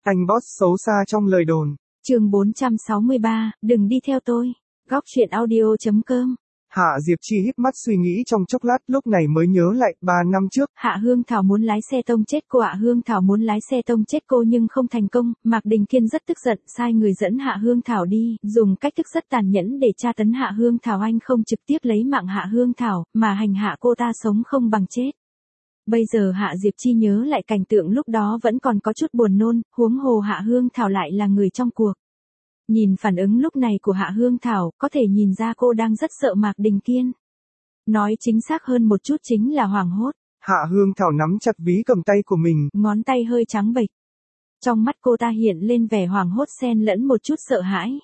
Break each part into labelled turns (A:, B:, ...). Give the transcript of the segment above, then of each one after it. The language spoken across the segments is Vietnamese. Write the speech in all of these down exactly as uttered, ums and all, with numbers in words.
A: Anh boss xấu xa trong lời đồn.
B: Chương bốn trăm sáu mươi ba, đừng đi theo tôi. Góc truyện audio chấm com.
A: Hạ Diệp Chi híp mắt suy nghĩ trong chốc lát, lúc này mới nhớ lại, ba năm trước.
B: Hạ Hương Thảo muốn lái xe tông chết cô. Hạ Hương Thảo muốn lái xe tông chết cô nhưng không thành công. Mạc Đình Kiên rất tức giận, sai người dẫn Hạ Hương Thảo đi, dùng cách thức rất tàn nhẫn để tra tấn Hạ Hương Thảo. Anh không trực tiếp lấy mạng Hạ Hương Thảo, mà hành hạ cô ta sống không bằng chết. Bây giờ Hạ Diệp Chi nhớ lại cảnh tượng lúc đó vẫn còn có chút buồn nôn, huống hồ Hạ Hương Thảo lại là người trong cuộc. Nhìn phản ứng lúc này của Hạ Hương Thảo, có thể nhìn ra cô đang rất sợ Mạc Đình Kiên. Nói chính xác hơn một chút chính là hoảng hốt.
A: Hạ Hương Thảo nắm chặt ví cầm tay của mình,
B: ngón tay hơi trắng bệch. Trong mắt cô ta hiện lên vẻ hoảng hốt xen lẫn một chút sợ hãi.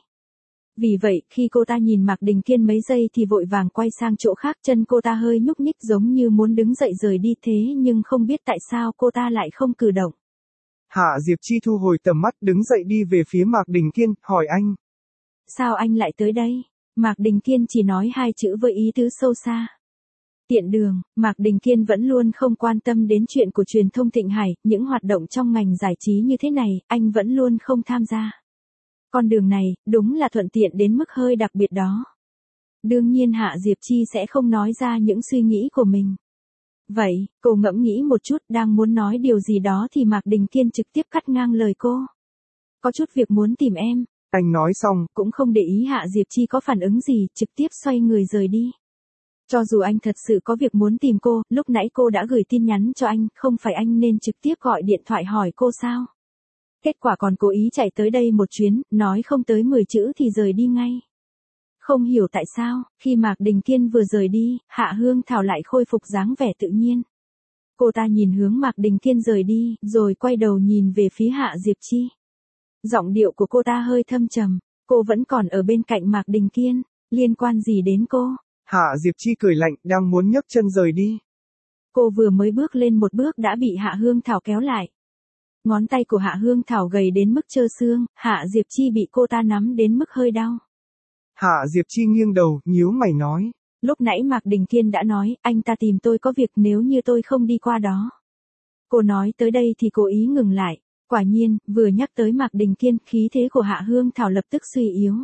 B: Vì vậy, khi cô ta nhìn Mạc Đình Kiên mấy giây thì vội vàng quay sang chỗ khác, chân cô ta hơi nhúc nhích giống như muốn đứng dậy rời đi, thế nhưng không biết tại sao cô ta lại không cử động.
A: Hạ Diệp Chi thu hồi tầm mắt, đứng dậy đi về phía Mạc Đình Kiên, hỏi anh.
B: Sao anh lại tới đây? Mạc Đình Kiên chỉ nói hai chữ với ý tứ sâu xa. Tiện đường. Mạc Đình Kiên vẫn luôn không quan tâm đến chuyện của truyền thông Thịnh Hải, những hoạt động trong ngành giải trí như thế này, anh vẫn luôn không tham gia. Con đường này, đúng là thuận tiện đến mức hơi đặc biệt đó. Đương nhiên Hạ Diệp Chi sẽ không nói ra những suy nghĩ của mình. Vậy, cô ngẫm nghĩ một chút, đang muốn nói điều gì đó thì Mạc Đình Kiên trực tiếp cắt ngang lời cô. Có chút việc muốn tìm em.
A: Anh nói xong,
B: cũng không để ý Hạ Diệp Chi có phản ứng gì, trực tiếp xoay người rời đi. Cho dù anh thật sự có việc muốn tìm cô, lúc nãy cô đã gửi tin nhắn cho anh, không phải anh nên trực tiếp gọi điện thoại hỏi cô sao? Kết quả còn cố ý chạy tới đây một chuyến, nói không tới mười chữ thì rời đi ngay. Không hiểu tại sao, khi Mạc Đình Kiên vừa rời đi, Hạ Hương Thảo lại khôi phục dáng vẻ tự nhiên. Cô ta nhìn hướng Mạc Đình Kiên rời đi, rồi quay đầu nhìn về phía Hạ Diệp Chi. Giọng điệu của cô ta hơi thâm trầm, cô vẫn còn ở bên cạnh Mạc Đình Kiên, liên quan gì đến cô?
A: Hạ Diệp Chi cười lạnh, đang muốn nhấc chân rời đi.
B: Cô vừa mới bước lên một bước đã bị Hạ Hương Thảo kéo lại. Ngón tay của Hạ Hương Thảo gầy đến mức trơ xương, Hạ Diệp Chi bị cô ta nắm đến mức hơi đau.
A: Hạ Diệp Chi nghiêng đầu, nhíu mày nói.
B: Lúc nãy Mạc Đình Kiên đã nói, anh ta tìm tôi có việc, nếu như tôi không đi qua đó. Cô nói tới đây thì cố ý ngừng lại. Quả nhiên, vừa nhắc tới Mạc Đình Kiên, khí thế của Hạ Hương Thảo lập tức suy yếu.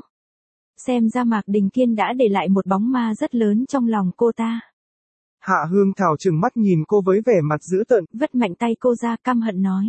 B: Xem ra Mạc Đình Kiên đã để lại một bóng ma rất lớn trong lòng cô ta.
A: Hạ Hương Thảo trừng mắt nhìn cô với vẻ mặt dữ tợn,
B: vất mạnh tay cô ra, căm hận nói.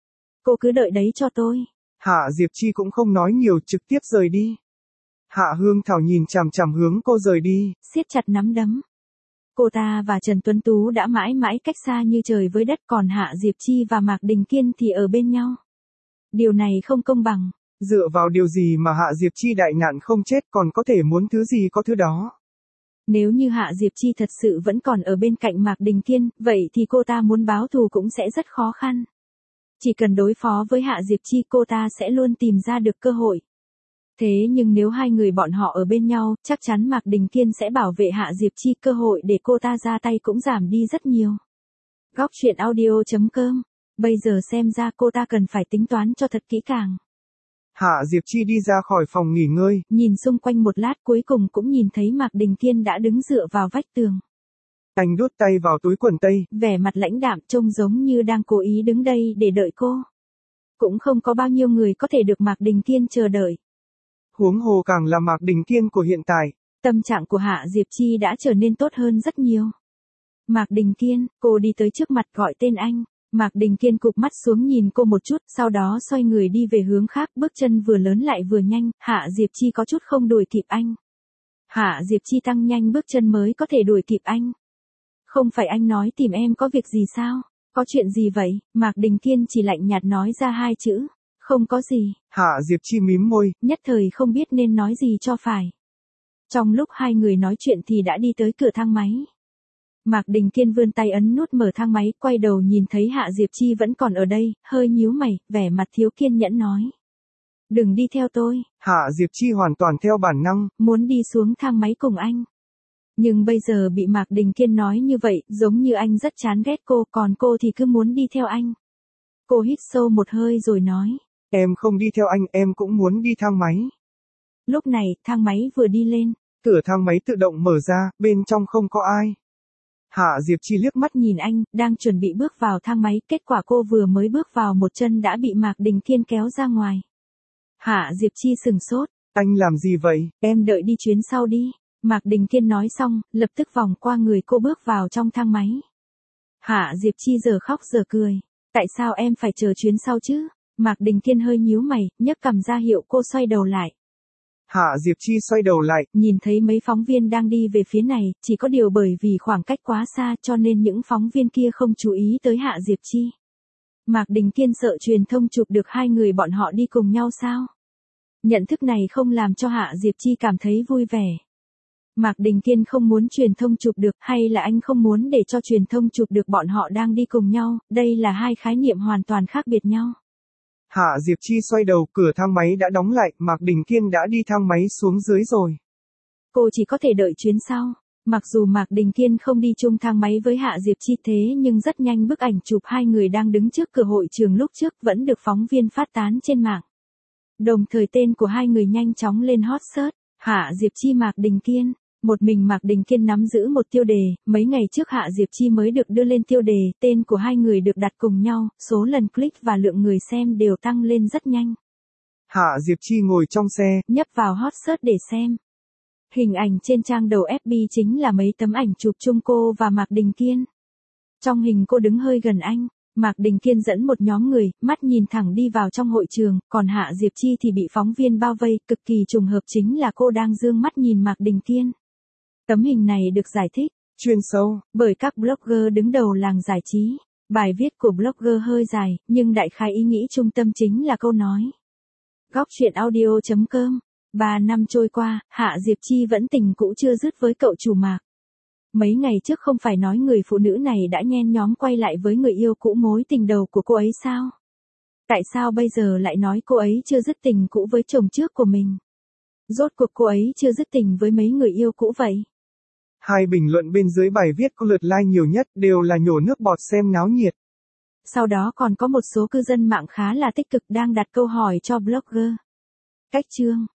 B: Cô cứ đợi đấy cho tôi.
A: Hạ Diệp Chi cũng không nói nhiều, trực tiếp rời đi. Hạ Hương Thảo nhìn chằm chằm hướng cô rời đi,
B: siết chặt nắm đấm. Cô ta và Trần Tuấn Tú đã mãi mãi cách xa như trời với đất, còn Hạ Diệp Chi và Mạc Đình Kiên thì ở bên nhau. Điều này không công bằng.
A: Dựa vào điều gì mà Hạ Diệp Chi đại nạn không chết, còn có thể muốn thứ gì có thứ đó.
B: Nếu như Hạ Diệp Chi thật sự vẫn còn ở bên cạnh Mạc Đình Kiên, vậy thì cô ta muốn báo thù cũng sẽ rất khó khăn. Chỉ cần đối phó với Hạ Diệp Chi, cô ta sẽ luôn tìm ra được cơ hội. Thế nhưng nếu hai người bọn họ ở bên nhau, chắc chắn Mạc Đình Kiên sẽ bảo vệ Hạ Diệp Chi, cơ hội để cô ta ra tay cũng giảm đi rất nhiều. Góc truyện audio chấm com. Bây giờ xem ra cô ta cần phải tính toán cho thật kỹ càng.
A: Hạ Diệp Chi đi ra khỏi phòng nghỉ ngơi,
B: nhìn xung quanh một lát, cuối cùng cũng nhìn thấy Mạc Đình Kiên đã đứng dựa vào vách tường.
A: Anh đút tay vào túi quần tây,
B: vẻ mặt lãnh đạm, trông giống như đang cố ý đứng đây để đợi cô. Cũng không có bao nhiêu người có thể được Mạc Đình Kiên chờ đợi.
A: Huống hồ càng là Mạc Đình Kiên của hiện tại.
B: Tâm trạng của Hạ Diệp Chi đã trở nên tốt hơn rất nhiều. Mạc Đình Kiên, cô đi tới trước mặt gọi tên anh. Mạc Đình Kiên cụp mắt xuống nhìn cô một chút, sau đó xoay người đi về hướng khác, bước chân vừa lớn lại vừa nhanh, Hạ Diệp Chi có chút không đuổi kịp anh. Hạ Diệp Chi tăng nhanh bước chân mới có thể đuổi kịp anh. Không phải anh nói tìm em có việc gì sao? Có chuyện gì vậy? Mạc Đình Kiên chỉ lạnh nhạt nói ra hai chữ. Không có gì.
A: Hạ Diệp Chi mím môi,
B: nhất thời không biết nên nói gì cho phải. Trong lúc hai người nói chuyện thì đã đi tới cửa thang máy. Mạc Đình Kiên vươn tay ấn nút mở thang máy, quay đầu nhìn thấy Hạ Diệp Chi vẫn còn ở đây, hơi nhíu mày, vẻ mặt thiếu kiên nhẫn nói. Đừng đi theo tôi.
A: Hạ Diệp Chi hoàn toàn theo bản năng,
B: muốn đi xuống thang máy cùng anh. Nhưng bây giờ bị Mạc Đình Kiên nói như vậy, giống như anh rất chán ghét cô, còn cô thì cứ muốn đi theo anh. Cô hít sâu một hơi rồi nói.
A: Em không đi theo anh, em cũng muốn đi thang máy.
B: Lúc này, thang máy vừa đi lên.
A: Cửa thang máy tự động mở ra, bên trong không có ai. Hạ Diệp Chi liếc mắt
B: nhìn anh, đang chuẩn bị bước vào thang máy, kết quả cô vừa mới bước vào một chân đã bị Mạc Đình Kiên kéo ra ngoài. Hạ Diệp Chi sừng sốt.
A: Anh làm gì vậy?
B: Em đợi đi chuyến sau đi. Mạc Đình Kiên nói xong, lập tức vòng qua người cô bước vào trong thang máy. Hạ Diệp Chi giờ khóc giờ cười. Tại sao em phải chờ chuyến sau chứ? Mạc Đình Kiên hơi nhíu mày, nhấc cằm ra hiệu cô xoay đầu lại.
A: Hạ Diệp Chi xoay đầu lại,
B: nhìn thấy mấy phóng viên đang đi về phía này, chỉ có điều bởi vì khoảng cách quá xa cho nên những phóng viên kia không chú ý tới Hạ Diệp Chi. Mạc Đình Kiên sợ truyền thông chụp được hai người bọn họ đi cùng nhau sao? Nhận thức này không làm cho Hạ Diệp Chi cảm thấy vui vẻ. Mạc Đình Kiên không muốn truyền thông chụp được, hay là anh không muốn để cho truyền thông chụp được bọn họ đang đi cùng nhau, đây là hai khái niệm hoàn toàn khác biệt nhau.
A: Hạ Diệp Chi xoay đầu, cửa thang máy đã đóng lại, Mạc Đình Kiên đã đi thang máy xuống dưới rồi.
B: Cô chỉ có thể đợi chuyến sau. Mặc dù Mạc Đình Kiên không đi chung thang máy với Hạ Diệp Chi thế nhưng rất nhanh bức ảnh chụp hai người đang đứng trước cửa hội trường lúc trước vẫn được phóng viên phát tán trên mạng. Đồng thời tên của hai người nhanh chóng lên hot search. Hạ Diệp Chi Mạc Đình Kiên. Một mình Mạc Đình Kiên nắm giữ một tiêu đề, mấy ngày trước Hạ Diệp Chi mới được đưa lên tiêu đề, tên của hai người được đặt cùng nhau, số lần click và lượng người xem đều tăng lên rất nhanh.
A: Hạ Diệp Chi ngồi trong xe,
B: nhấp vào hot search để xem. Hình ảnh trên trang đầu ép bê chính là mấy tấm ảnh chụp chung cô và Mạc Đình Kiên. Trong hình cô đứng hơi gần anh, Mạc Đình Kiên dẫn một nhóm người, mắt nhìn thẳng đi vào trong hội trường, còn Hạ Diệp Chi thì bị phóng viên bao vây, cực kỳ trùng hợp chính là cô đang dương mắt nhìn Mạc Đình Kiên. Tấm hình này được giải thích
A: chuyên sâu
B: bởi các blogger đứng đầu làng giải trí. Bài viết của blogger hơi dài, nhưng đại khái ý nghĩ trung tâm chính là câu nói. Góc truyện audio chấm com. Ba năm trôi qua, Hạ Diệp Chi vẫn tình cũ chưa dứt với cậu chủ Mạc. Mấy ngày trước không phải nói người phụ nữ này đã nhen nhóm quay lại với người yêu cũ mối tình đầu của cô ấy sao? Tại sao bây giờ lại nói cô ấy chưa dứt tình cũ với chồng trước của mình? Rốt cuộc cô ấy chưa dứt tình với mấy người yêu cũ vậy?
A: Hai bình luận bên dưới bài viết có lượt like nhiều nhất đều là nhổ nước bọt xem náo nhiệt.
B: Sau đó còn có một số cư dân mạng khá là tích cực đang đặt câu hỏi cho blogger. Cách chương